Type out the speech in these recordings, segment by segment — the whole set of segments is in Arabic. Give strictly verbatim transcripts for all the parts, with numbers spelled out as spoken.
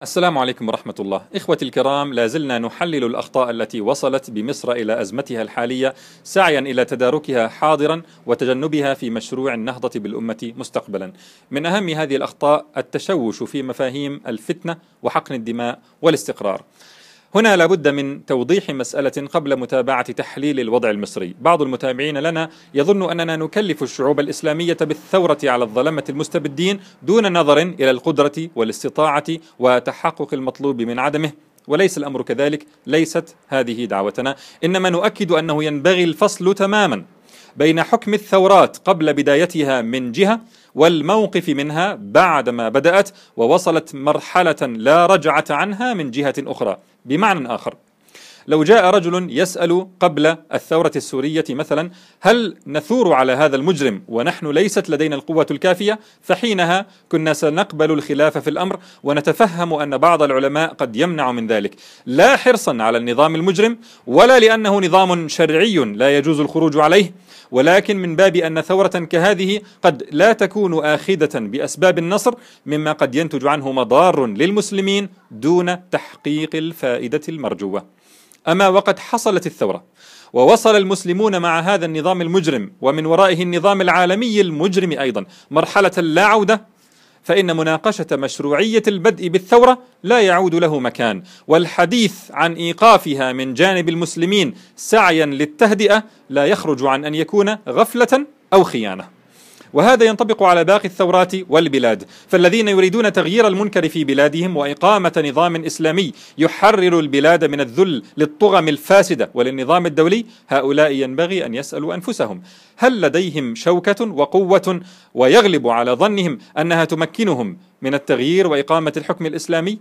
السلام عليكم ورحمة الله. إخوتي الكرام، لا زلنا نحلل الأخطاء التي وصلت بمصر إلى أزمتها الحالية، سعيا إلى تداركها حاضرا وتجنبها في مشروع النهضة بالأمة مستقبلا. من أهم هذه الأخطاء التشوش في مفاهيم الفتنة وحقن الدماء والاستقرار. هنا لابد من توضيح مسألة قبل متابعة تحليل الوضع المصري. بعض المتابعين لنا يظن أننا نكلف الشعوب الإسلامية بالثورة على الظلمة المستبدين دون نظر إلى القدرة والاستطاعة وتحقق المطلوب من عدمه، وليس الأمر كذلك. ليست هذه دعوتنا، إنما نؤكد أنه ينبغي الفصل تماما بين حكم الثورات قبل بدايتها من جهة والموقف منها بعدما بدأت ووصلت مرحلة لا رجعة عنها من جهة أخرى. بمعنى آخر، لو جاء رجل يسأل قبل الثورة السورية مثلا: هل نثور على هذا المجرم ونحن ليست لدينا القوة الكافية؟ فحينها كنا سنقبل الخلاف في الأمر ونتفهم أن بعض العلماء قد يمنع من ذلك، لا حرصا على النظام المجرم ولا لأنه نظام شرعي لا يجوز الخروج عليه، ولكن من باب أن ثورة كهذه قد لا تكون آخذة بأسباب النصر، مما قد ينتج عنه مضار للمسلمين دون تحقيق الفائدة المرجوة. أما وقد حصلت الثورة ووصل المسلمون مع هذا النظام المجرم ومن ورائه النظام العالمي المجرم أيضا مرحلة لا عودة، فإن مناقشة مشروعية البدء بالثورة لا يعود له مكان، والحديث عن إيقافها من جانب المسلمين سعيا للتهدئة لا يخرج عن أن يكون غفلة أو خيانة. وهذا ينطبق على باقي الثورات والبلاد، فالذين يريدون تغيير المنكر في بلادهم وإقامة نظام إسلامي يحرر البلاد من الذل للطغم الفاسدة وللنظام الدولي، هؤلاء ينبغي أن يسألوا أنفسهم: هل لديهم شوكة وقوة ويغلب على ظنهم أنها تمكنهم من التغيير وإقامة الحكم الإسلامي؟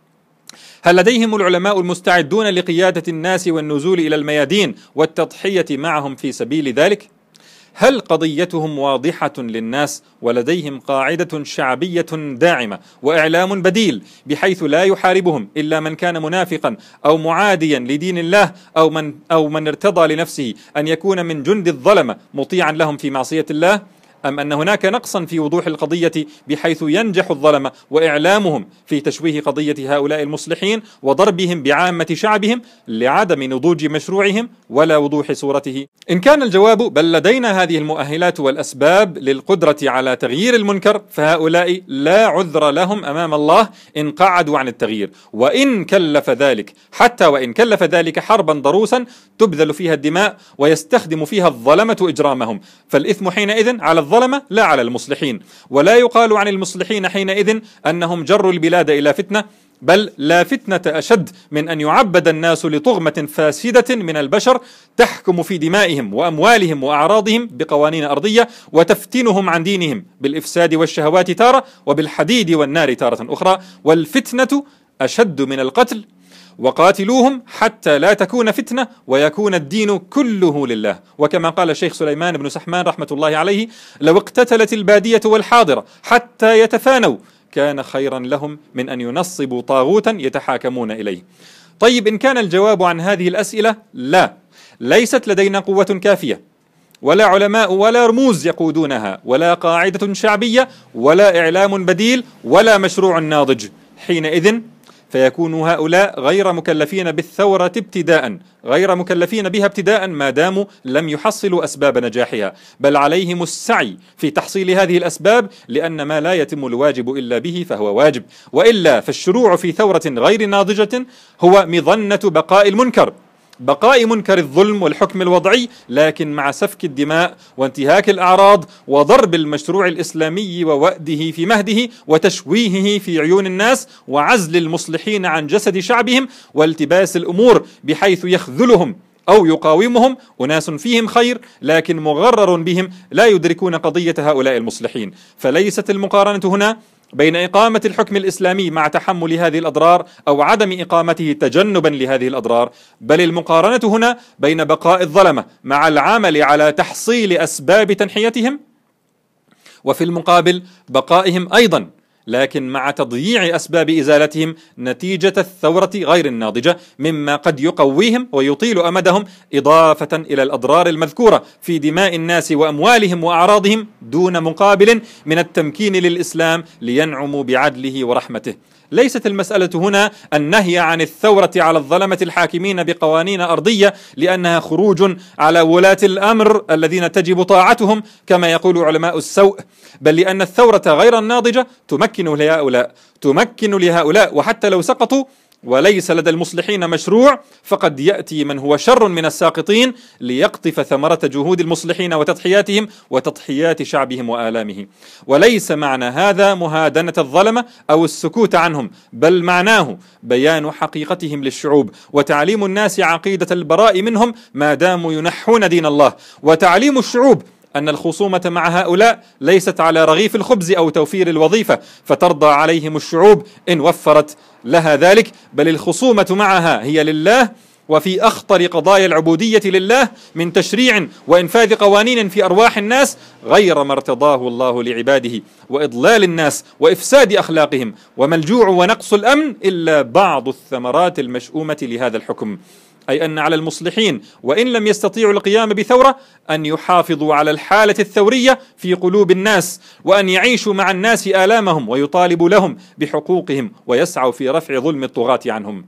هل لديهم العلماء المستعدون لقيادة الناس والنزول إلى الميادين والتضحية معهم في سبيل ذلك؟ هل قضيتهم واضحة للناس ولديهم قاعدة شعبية داعمة وإعلام بديل بحيث لا يحاربهم إلا من كان منافقا أو معاديا لدين الله أو من, أو من ارتضى لنفسه أن يكون من جند الظلمة مطيعا لهم في معصية الله؟ أم أن هناك نقصا في وضوح القضية بحيث ينجح الظلمة وإعلامهم في تشويه قضية هؤلاء المصلحين وضربهم بعامة شعبهم لعدم نضوج مشروعهم ولا وضوح صورته؟ إن كان الجواب بل لدينا هذه المؤهلات والأسباب للقدرة على تغيير المنكر، فهؤلاء لا عذر لهم أمام الله إن قعدوا عن التغيير، وإن كلف ذلك حتى وإن كلف ذلك حربا ضروسا تبذل فيها الدماء ويستخدم فيها الظلمة إجرامهم، فالإثم حينئذ على الظلمة لا على المصلحين. ولا يقال عن المصلحين حينئذ أنهم جروا البلاد إلى فتنة، بل لا فتنة أشد من أن يعبد الناس لطغمة فاسدة من البشر تحكم في دمائهم وأموالهم وأعراضهم بقوانين أرضية وتفتنهم عن دينهم بالإفساد والشهوات تارة وبالحديد والنار تارة أخرى. والفتنة أشد من القتل، وقاتلوهم حتى لا تكون فتنة ويكون الدين كله لله. وكما قال الشيخ سليمان بن سحمان رحمة الله عليه: لو اقتتلت البادية والحاضرة حتى يتفانوا كان خيرا لهم من أن ينصبوا طاغوتا يتحاكمون إليه. طيب، إن كان الجواب عن هذه الأسئلة لا، ليست لدينا قوة كافية ولا علماء ولا رموز يقودونها ولا قاعدة شعبية ولا إعلام بديل ولا مشروع ناضج، حينئذ فيكون هؤلاء غير مكلفين بالثورة ابتداء، غير مكلفين بها ابتداء ما داموا لم يحصلوا أسباب نجاحها، بل عليهم السعي في تحصيل هذه الأسباب، لأن ما لا يتم الواجب إلا به فهو واجب، وإلا فالشروع في ثورة غير ناضجة هو مظنة بقاء المنكر، بقاء منكر الظلم والحكم الوضعي، لكن مع سفك الدماء وانتهاك الأعراض وضرب المشروع الإسلامي ووأده في مهده وتشويهه في عيون الناس وعزل المصلحين عن جسد شعبهم والتباس الأمور بحيث يخذلهم أو يقاومهم أناس فيهم خير لكن مغرر بهم لا يدركون قضية هؤلاء المصلحين. فليست المقارنة هنا بين إقامة الحكم الإسلامي مع تحمل هذه الأضرار أو عدم إقامته تجنبا لهذه الأضرار، بل المقارنة هنا بين بقاء الظلمة مع العمل على تحصيل أسباب تنحيتهم، وفي المقابل بقائهم أيضا لكن مع تضييع أسباب إزالتهم نتيجة الثورة غير الناضجة، مما قد يقويهم ويطيل أمدهم، إضافة إلى الأضرار المذكورة في دماء الناس وأموالهم وأعراضهم دون مقابل من التمكين للإسلام لينعموا بعدله ورحمته. ليست المسألة هنا النهي عن الثورة على الظلمة الحاكمين بقوانين أرضية لأنها خروج على ولاة الأمر الذين تجب طاعتهم كما يقول علماء السوء، بل لأن الثورة غير الناضجة تمكن لهؤلاء تمكن لهؤلاء وحتى لو سقطوا وليس لدى المصلحين مشروع فقد يأتي من هو شر من الساقطين ليقطف ثمرة جهود المصلحين وتضحياتهم وتضحيات شعبهم وآلامه. وليس معنى هذا مهادنة الظلمة أو السكوت عنهم، بل معناه بيان حقيقتهم للشعوب وتعليم الناس عقيدة البراء منهم ما داموا ينحون دين الله، وتعليم الشعوب أن الخصومة مع هؤلاء ليست على رغيف الخبز أو توفير الوظيفة فترضى عليهم الشعوب إن وفرت لها ذلك، بل الخصومة معها هي لله وفي أخطر قضايا العبودية لله من تشريع وإنفاذ قوانين في أرواح الناس غير ما ارتضاه الله لعباده، وإضلال الناس وإفساد أخلاقهم، وما الجوع ونقص الأمن إلا بعض الثمرات المشؤومة لهذا الحكم. أي أن على المصلحين وإن لم يستطيعوا القيام بثورة أن يحافظوا على الحالة الثورية في قلوب الناس، وأن يعيشوا مع الناس آلامهم ويطالبوا لهم بحقوقهم ويسعوا في رفع ظلم الطغاة عنهم.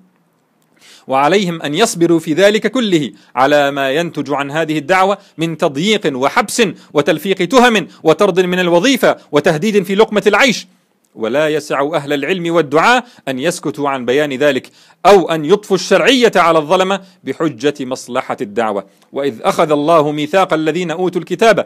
وعليهم أن يصبروا في ذلك كله على ما ينتج عن هذه الدعوة من تضييق وحبس وتلفيق تهم وطرد من الوظيفة وتهديد في لقمة العيش، ولا يسع أهل العلم والدعاء أن يسكتوا عن بيان ذلك أو أن يطفوا الشرعية على الظلمة بحجة مصلحة الدعوة. وإذ أخذ الله ميثاق الذين أوتوا الكتاب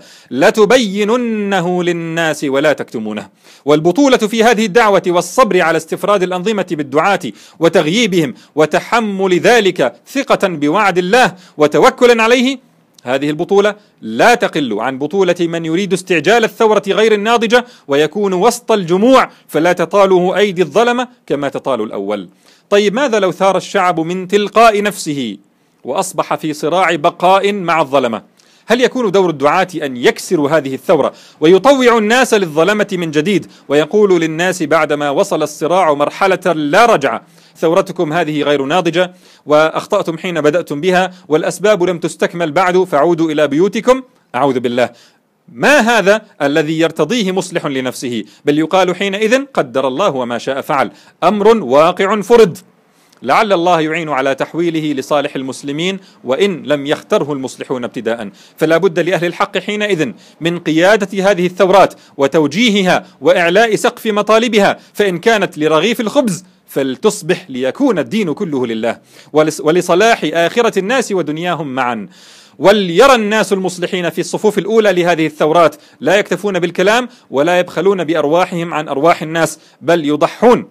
لتبيننه للناس ولا تكتمونه. والبطولة في هذه الدعوة والصبر على استفراد الأنظمة بالدعاة وتغييبهم وتحمل ذلك ثقة بوعد الله وتوكلا عليه، هذه البطولة لا تقل عن بطولة من يريد استعجال الثورة غير الناضجة ويكون وسط الجموع فلا تطاله أيدي الظلمة كما تطال الأول. طيب ماذا لو ثار الشعب من تلقاء نفسه وأصبح في صراع بقاء مع الظلمة؟ هل يكون دور الدعاة أن يكسروا هذه الثورة ويطوعوا الناس للظلمة من جديد ويقولوا للناس بعدما وصل الصراع مرحلة لا رجعة: ثورتكم هذه غير ناضجة وأخطأتم حين بدأتم بها والأسباب لم تستكمل بعد فعودوا إلى بيوتكم؟ أعوذ بالله، ما هذا الذي يرتضيه مصلح لنفسه، بل يقال حينئذ قدر الله وما شاء فعل، أمر واقع فرض، لعل الله يعين على تحويله لصالح المسلمين وإن لم يختره المصلحون ابتداء. فلا بد لأهل الحق حينئذ من قيادة هذه الثورات وتوجيهها وإعلاء سقف مطالبها، فإن كانت لرغيف الخبز فلتصبح ليكون الدين كله لله ولصلاح آخرة الناس ودنياهم معا. وليرى الناس المصلحين في الصفوف الأولى لهذه الثورات لا يكتفون بالكلام ولا يبخلون بأرواحهم عن أرواح الناس، بل يضحون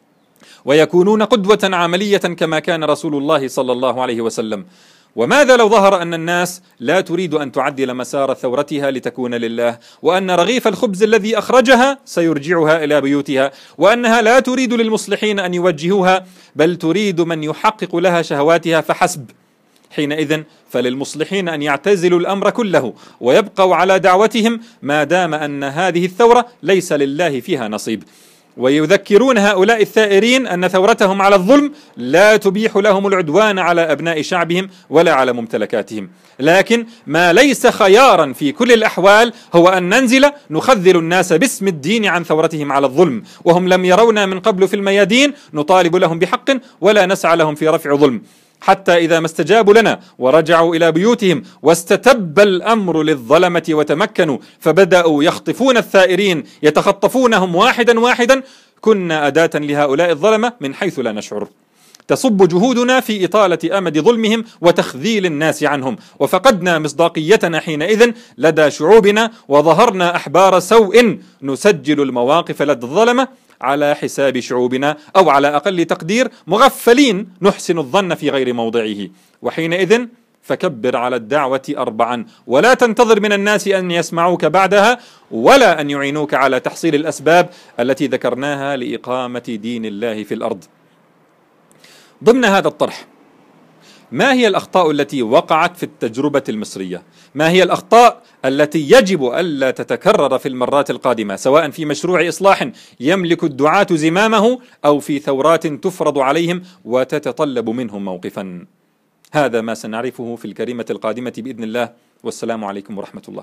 ويكونون قدوة عملية كما كان رسول الله صلى الله عليه وسلم. وماذا لو ظهر أن الناس لا تريد أن تعدل مسار ثورتها لتكون لله، وأن رغيف الخبز الذي أخرجها سيرجعها إلى بيوتها، وأنها لا تريد للمصلحين أن يوجهوها بل تريد من يحقق لها شهواتها فحسب؟ حينئذ فللمصلحين أن يعتزلوا الأمر كله ويبقوا على دعوتهم ما دام أن هذه الثورة ليس لله فيها نصيب، ويذكرون هؤلاء الثائرين أن ثورتهم على الظلم لا تبيح لهم العدوان على أبناء شعبهم ولا على ممتلكاتهم، لكن ما ليس خيارا في كل الأحوال هو أن ننزل نخذل الناس باسم الدين عن ثورتهم على الظلم، وهم لم يرونا من قبل في الميادين نطالب لهم بحق ولا نسعى لهم في رفع ظلم، حتى إذا ما استجابوا لنا ورجعوا إلى بيوتهم واستتب الأمر للظلمة وتمكنوا فبدأوا يخطفون الثائرين يتخطفونهم واحدا واحدا، كنا أداة لهؤلاء الظلمة من حيث لا نشعر. تصب جهودنا في إطالة أمد ظلمهم وتخذيل الناس عنهم، وفقدنا مصداقيتنا حينئذ لدى شعوبنا وظهرنا أحبار سوء نسجل المواقف لدى الظلمة على حساب شعوبنا، أو على أقل تقدير مغفلين نحسن الظن في غير موضعه. وحينئذ فكبر على الدعوة أربعا، ولا تنتظر من الناس أن يسمعوك بعدها ولا أن يعينوك على تحصيل الأسباب التي ذكرناها لإقامة دين الله في الأرض. ضمن هذا الطرح، ما هي الأخطاء التي وقعت في التجربة المصرية؟ ما هي الأخطاء التي يجب ألا تتكرر في المرات القادمة، سواء في مشروع إصلاح يملك الدعاة زمامه أو في ثورات تفرض عليهم وتتطلب منهم موقفا؟ هذا ما سنعرفه في الكلمة القادمة بإذن الله، والسلام عليكم ورحمة الله.